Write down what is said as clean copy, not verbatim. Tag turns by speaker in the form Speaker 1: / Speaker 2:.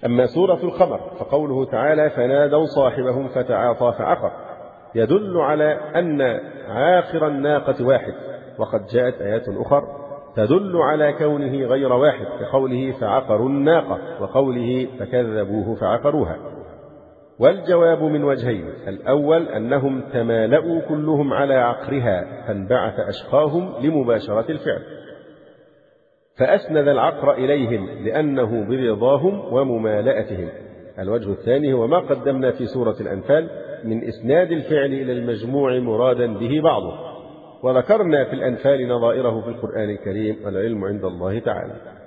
Speaker 1: أما سورة القمر فقوله تعالى فنادوا صاحبهم فتعاطى فعقر يدل على أن عاقر الناقة واحد، وقد جاءت آيات أخرى تدل على كونه غير واحد كقوله فعقروا الناقة وقوله فكذبوه فعقروها. والجواب من وجهين: الأول أنهم تمالأوا كلهم على عقرها فانبعث أشقاهم لمباشرة الفعل فأسند العقر إليهم لأنه برضاهم وممالأتهم. الوجه الثاني هو ما قدمنا في سورة الأنفال من إسناد الفعل إلى المجموع مرادا به بعضه، وذكرنا في الأنفال نظائره في القرآن الكريم، والعلم عند الله تعالى.